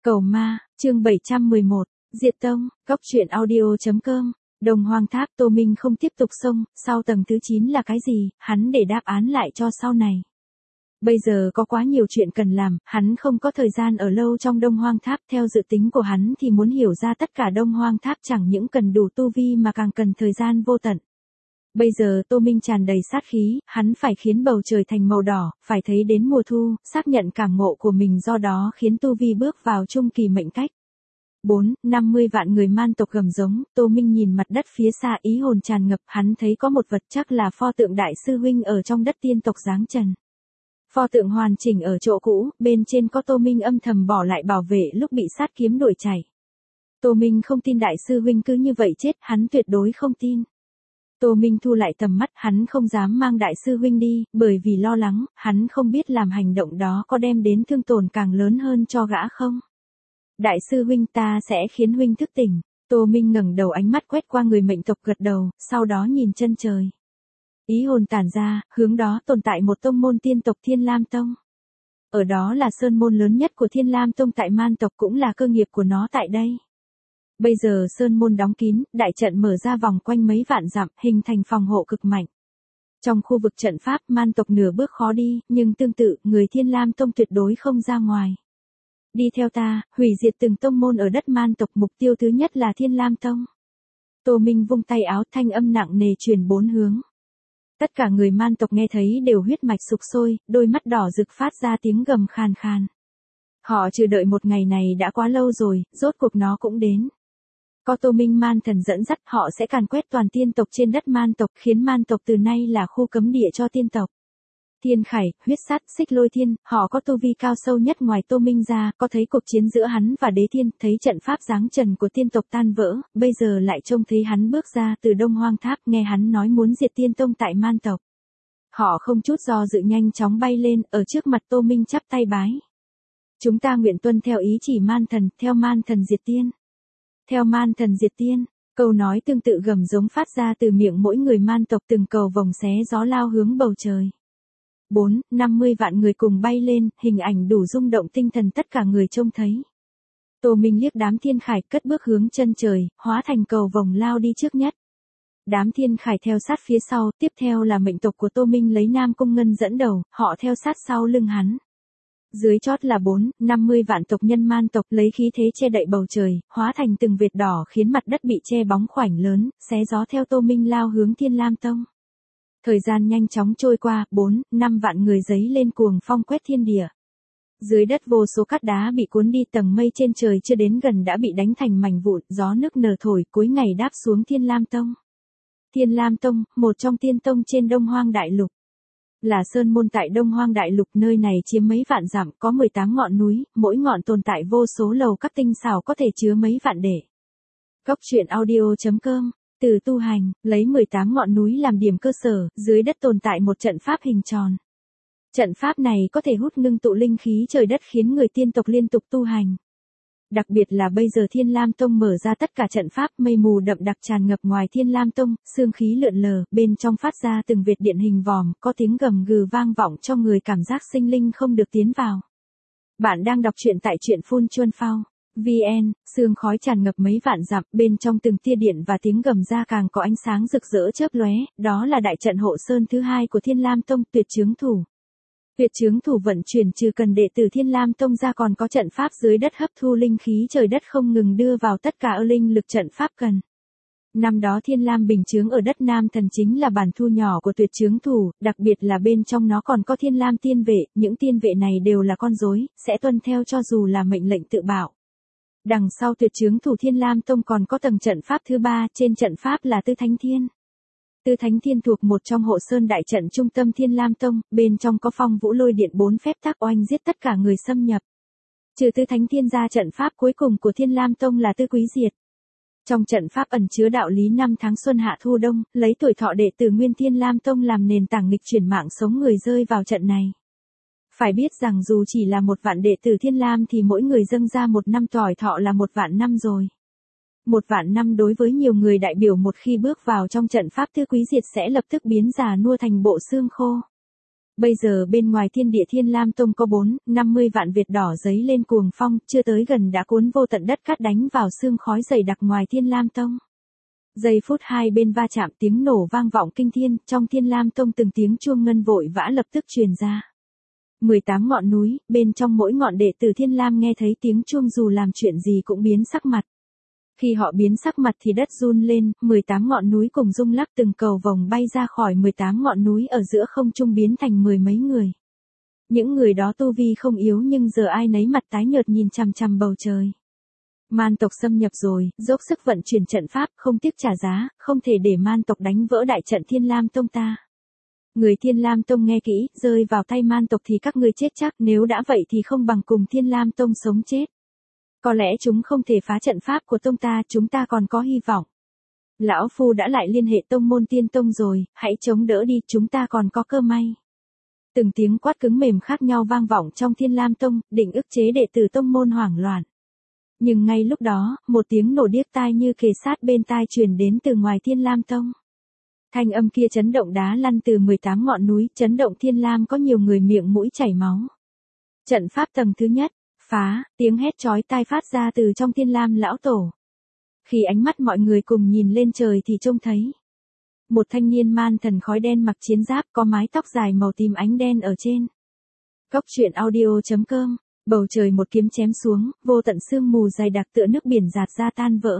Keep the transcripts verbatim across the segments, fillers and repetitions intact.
Cầu ma, chương bảy trăm mười một, Diệt Tông, Cốc truyện audio.com, Đồng Hoang Tháp. Tô Minh không tiếp tục xông, sau tầng thứ chín là cái gì, hắn để đáp án lại cho sau này. Bây giờ có quá nhiều chuyện cần làm, hắn không có thời gian ở lâu trong Đông Hoang Tháp. Theo dự tính của hắn thì muốn hiểu ra tất cả Đông Hoang Tháp chẳng những cần đủ tu vi mà càng cần thời gian vô tận. Bây giờ Tô Minh tràn đầy sát khí, hắn phải khiến bầu trời thành màu đỏ, phải thấy đến mùa thu, xác nhận cảm ngộ của mình, do đó khiến tu vi bước vào trung kỳ mệnh cách. bốn, năm mươi vạn người man tộc gầm giống. Tô Minh nhìn mặt đất phía xa, ý hồn tràn ngập, hắn thấy có một vật chắc là pho tượng đại sư huynh ở trong đất tiên tộc giáng trần. Pho tượng hoàn chỉnh ở chỗ cũ, bên trên có Tô Minh âm thầm bỏ lại bảo vệ lúc bị sát kiếm đuổi chạy. Tô Minh không tin đại sư huynh cứ như vậy chết, hắn tuyệt đối không tin. Tô Minh thu lại tầm mắt, hắn không dám mang đại sư huynh đi, bởi vì lo lắng, hắn không biết làm hành động đó có đem đến thương tổn càng lớn hơn cho gã không. Đại sư huynh, ta sẽ khiến huynh thức tỉnh. Tô Minh ngẩng đầu, ánh mắt quét qua người mệnh tộc, gật đầu, sau đó nhìn chân trời. Ý hồn tản ra, hướng đó tồn tại một tông môn tiên tộc, Thiên Lam Tông. Ở đó là sơn môn lớn nhất của Thiên Lam Tông tại man tộc, cũng là cơ nghiệp của nó tại đây. Bây giờ sơn môn đóng kín, đại trận mở ra vòng quanh mấy vạn dặm, hình thành phòng hộ cực mạnh. Trong khu vực trận pháp, man tộc nửa bước khó đi, nhưng tương tự, người Thiên Lam Tông tuyệt đối không ra ngoài. Đi theo ta, hủy diệt từng tông môn ở đất man tộc, mục tiêu thứ nhất là Thiên Lam Tông. Tô Minh vung tay áo, thanh âm nặng nề truyền bốn hướng. Tất cả người man tộc nghe thấy đều huyết mạch sục sôi, đôi mắt đỏ rực phát ra tiếng gầm khàn khàn. Họ chờ đợi một ngày này đã quá lâu rồi, rốt cuộc nó cũng đến. Có Tô Minh man thần dẫn dắt, họ sẽ càn quét toàn tiên tộc trên đất man tộc, khiến man tộc từ nay là khu cấm địa cho tiên tộc. Thiên Khải, Huyết Sát, Xích Lôi Thiên, họ có tu vi cao sâu nhất ngoài Tô Minh ra, có thấy cuộc chiến giữa hắn và Đế Thiên, thấy trận pháp giáng trần của tiên tộc tan vỡ, bây giờ lại trông thấy hắn bước ra từ Đông Hoang Tháp, nghe hắn nói muốn diệt tiên tông tại man tộc. Họ không chút do dự nhanh chóng bay lên, ở trước mặt Tô Minh chắp tay bái. Chúng ta nguyện tuân theo ý chỉ man thần, theo man thần diệt tiên. Theo man thần diệt tiên, câu nói tương tự gầm giống phát ra từ miệng mỗi người man tộc, từng cầu vồng xé gió lao hướng bầu trời. bốn, năm mươi vạn người cùng bay lên, hình ảnh đủ rung động tinh thần tất cả người trông thấy. Tô Minh liếc đám Thiên Khải, cất bước hướng chân trời, hóa thành cầu vồng lao đi trước nhất. Đám Thiên Khải theo sát phía sau, tiếp theo là mệnh tộc của Tô Minh lấy Nam Cung Ngân dẫn đầu, họ theo sát sau lưng hắn. Dưới chót là bốn, năm mươi vạn tộc nhân man tộc lấy khí thế che đậy bầu trời, hóa thành từng vệt đỏ khiến mặt đất bị che bóng khoảnh lớn, xé gió theo Tô Minh lao hướng Thiên Lam Tông. Thời gian nhanh chóng trôi qua, bốn, năm vạn người giấy lên cuồng phong quét thiên địa. Dưới đất vô số cát đá bị cuốn đi, tầng mây trên trời chưa đến gần đã bị đánh thành mảnh vụn, gió nức nở thổi, cuối ngày đáp xuống Thiên Lam Tông. Thiên Lam Tông, một trong tiên tông trên Đông Hoang Đại Lục. Là sơn môn tại Đông Hoang Đại Lục, nơi này chiếm mấy vạn dặm, có mười tám ngọn núi, mỗi ngọn tồn tại vô số lầu các tinh xảo có thể chứa mấy vạn đệ. Cốc truyện audio.com, từ tu hành, lấy mười tám ngọn núi làm điểm cơ sở, dưới đất tồn tại một trận pháp hình tròn. Trận pháp này có thể hút ngưng tụ linh khí trời đất, khiến người tiên tộc liên tục tu hành. Đặc biệt là bây giờ Thiên Lam Tông mở ra tất cả trận pháp, mây mù đậm đặc tràn ngập ngoài Thiên Lam Tông, sương khí lượn lờ, bên trong phát ra từng vệt điện hình vòm, có tiếng gầm gừ vang vọng cho người cảm giác sinh linh không được tiến vào. Bạn đang đọc truyện tại truyện Phun Chuân Phao. vê en, sương khói tràn ngập mấy vạn dặm, bên trong từng tia điện và tiếng gầm ra càng có ánh sáng rực rỡ chớp lóe, đó là đại trận hộ sơn thứ hai của Thiên Lam Tông, Tuyệt Chướng Thủ. Tuyệt Chướng Thủ vận chuyển trừ cần đệ tử Thiên Lam Tông ra còn có trận pháp dưới đất hấp thu linh khí trời đất không ngừng đưa vào tất cả linh lực trận pháp cần. Năm đó Thiên Lam Bình Chướng ở đất Nam Thần chính là bản thu nhỏ của Tuyệt Chướng Thủ, đặc biệt là bên trong nó còn có Thiên Lam Tiên Vệ, những tiên vệ này đều là con rối, sẽ tuân theo cho dù là mệnh lệnh tự bảo. Đằng sau Tuyệt Chướng Thủ Thiên Lam Tông còn có tầng trận pháp thứ ba, trên trận pháp là Tư Thánh Thiên. Tư Thánh Thiên thuộc một trong hộ sơn đại trận trung tâm Thiên Lam Tông, bên trong có Phong Vũ Lôi Điện bốn phép tắc oanh giết tất cả người xâm nhập. Trừ Tư Thánh Thiên ra, trận pháp cuối cùng của Thiên Lam Tông là Tư Quý Diệt. Trong trận pháp ẩn chứa đạo lý năm tháng xuân hạ thu đông, lấy tuổi thọ đệ tử Nguyên Thiên Lam Tông làm nền tảng nghịch chuyển mạng sống người rơi vào trận này. Phải biết rằng dù chỉ là một vạn đệ tử Thiên Lam thì mỗi người dâng ra một năm tuổi thọ là một vạn năm rồi. Một vạn năm đối với nhiều người đại biểu một khi bước vào trong trận pháp Tư Quý Diệt sẽ lập tức biến già nua thành bộ xương khô. Bây giờ bên ngoài Thiên Địa Thiên Lam Tông có bốn, năm mươi vạn Việt đỏ giấy lên cuồng phong, chưa tới gần đã cuốn vô tận đất cát đánh vào sương khói dày đặc ngoài Thiên Lam Tông. Giây phút hai bên va chạm tiếng nổ vang vọng kinh thiên, trong Thiên Lam Tông từng tiếng chuông ngân vội vã lập tức truyền ra. mười tám ngọn núi, bên trong mỗi ngọn đệ tử Thiên Lam nghe thấy tiếng chuông dù làm chuyện gì cũng biến sắc mặt. Khi họ biến sắc mặt thì đất run lên, mười tám ngọn núi cùng rung lắc từng cầu vồng bay ra khỏi mười tám ngọn núi ở giữa không trung biến thành mười mấy người. Những người đó tu vi không yếu nhưng giờ ai nấy mặt tái nhợt nhìn chằm chằm bầu trời. Man tộc xâm nhập rồi, dốc sức vận chuyển trận pháp, không tiếc trả giá, không thể để man tộc đánh vỡ đại trận Thiên Lam Tông ta. Người Thiên Lam Tông nghe kỹ, rơi vào tay man tộc thì các ngươi chết chắc, nếu đã vậy thì không bằng cùng Thiên Lam Tông sống chết. Có lẽ chúng không thể phá trận pháp của tông ta, chúng ta còn có hy vọng. Lão Phu đã lại liên hệ tông môn Tiên Tông rồi, hãy chống đỡ đi, chúng ta còn có cơ may. Từng tiếng quát cứng mềm khác nhau vang vọng trong Thiên Lam Tông, định ức chế đệ tử tông môn hoảng loạn. Nhưng ngay lúc đó, một tiếng nổ điếc tai như kề sát bên tai truyền đến từ ngoài Thiên Lam Tông. Thanh âm kia chấn động đá lăn từ mười tám ngọn núi, chấn động Thiên Lam có nhiều người miệng mũi chảy máu. Trận pháp tầng thứ nhất, phá, tiếng hét chói tai phát ra từ trong Thiên Lam lão tổ. Khi ánh mắt mọi người cùng nhìn lên trời thì trông thấy một thanh niên man thần khói đen mặc chiến giáp có mái tóc dài màu tím ánh đen ở trên. Cốc truyện audio chấm com, bầu trời một kiếm chém xuống, vô tận sương mù dày đặc tựa nước biển giạt ra tan vỡ.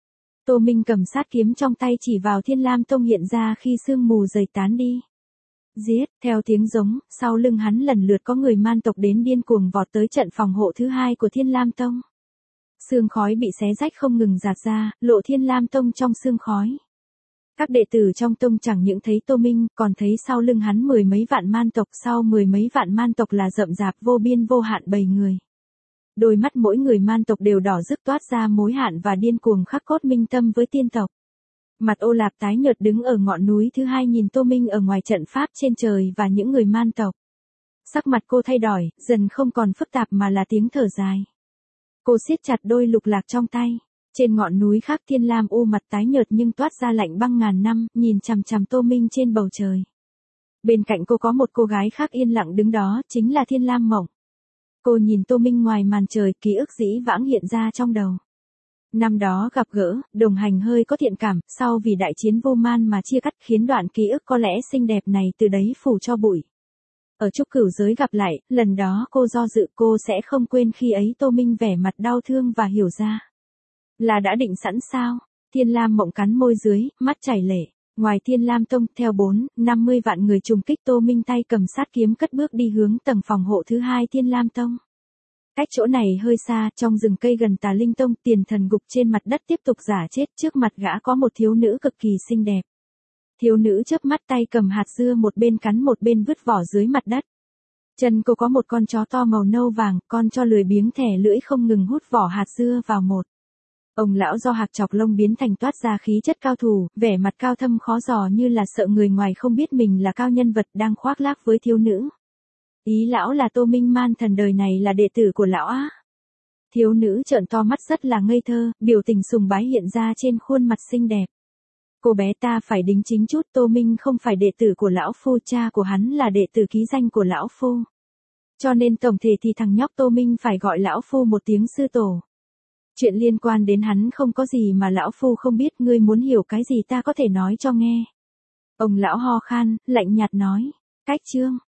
Tô Minh cầm sát kiếm trong tay chỉ vào Thiên Lam Tông hiện ra khi sương mù dày tán đi. Giết, theo tiếng giống, sau lưng hắn lần lượt có người man tộc đến điên cuồng vọt tới trận phòng hộ thứ hai của Thiên Lam Tông. Sương khói bị xé rách không ngừng giạt ra, lộ Thiên Lam Tông trong sương khói. Các đệ tử trong tông chẳng những thấy Tô Minh, còn thấy sau lưng hắn mười mấy vạn man tộc, sau mười mấy vạn man tộc là rậm rạp vô biên vô hạn bầy người. Đôi mắt mỗi người man tộc đều đỏ rực toát ra mối hạn và điên cuồng khắc cốt minh tâm với tiên tộc. Mặt Ô Lạp tái nhợt đứng ở ngọn núi thứ hai nhìn Tô Minh ở ngoài trận pháp trên trời và những người man tộc. Sắc mặt cô thay đổi, dần không còn phức tạp mà là tiếng thở dài. Cô siết chặt đôi lục lạc trong tay. Trên ngọn núi khác Thiên Lam U mặt tái nhợt nhưng toát ra lạnh băng ngàn năm, nhìn chằm chằm Tô Minh trên bầu trời. Bên cạnh cô có một cô gái khác yên lặng đứng đó, chính là Thiên Lam Mộng. Cô nhìn Tô Minh ngoài màn trời, ký ức dĩ vãng hiện ra trong đầu. Năm đó gặp gỡ, đồng hành hơi có thiện cảm, sau vì đại chiến vô man mà chia cắt khiến đoạn ký ức có lẽ xinh đẹp này từ đấy phủ cho bụi. Ở trúc cửu giới gặp lại, lần đó cô do dự cô sẽ không quên khi ấy Tô Minh vẻ mặt đau thương và hiểu ra. Là đã định sẵn sao? Thiên Lam Mộng cắn môi dưới, mắt chảy lệ. Ngoài Thiên Lam Tông, theo bốn, năm mươi vạn người trùng kích Tô Minh tay cầm sát kiếm cất bước đi hướng tầng phòng hộ thứ hai Thiên Lam Tông. Cách chỗ này hơi xa, trong rừng cây gần Tà Linh Tông, Tiền Thần gục trên mặt đất tiếp tục giả chết, trước mặt gã có một thiếu nữ cực kỳ xinh đẹp. Thiếu nữ chớp mắt tay cầm hạt dưa một bên cắn một bên vứt vỏ dưới mặt đất. Chân cô có một con chó to màu nâu vàng, con cho lười biếng thẻ lưỡi không ngừng hút vỏ hạt dưa vào một. Ông lão do hạc chọc lông biến thành toát ra khí chất cao thủ, vẻ mặt cao thâm khó dò như là sợ người ngoài không biết mình là cao nhân vật đang khoác lác với thiếu nữ. Ý lão là Tô Minh man thần đời này là đệ tử của lão á. Thiếu nữ trợn to mắt rất là ngây thơ, biểu tình sùng bái hiện ra trên khuôn mặt xinh đẹp. Cô bé ta phải đính chính chút, Tô Minh không phải đệ tử của lão phu, cha của hắn là đệ tử ký danh của lão phu. Cho nên tổng thể thì thằng nhóc Tô Minh phải gọi lão phu một tiếng sư tổ. Chuyện liên quan đến hắn không có gì mà lão phu không biết, ngươi muốn hiểu cái gì ta có thể nói cho nghe. Ông lão ho khan, lạnh nhạt nói. Cách chương.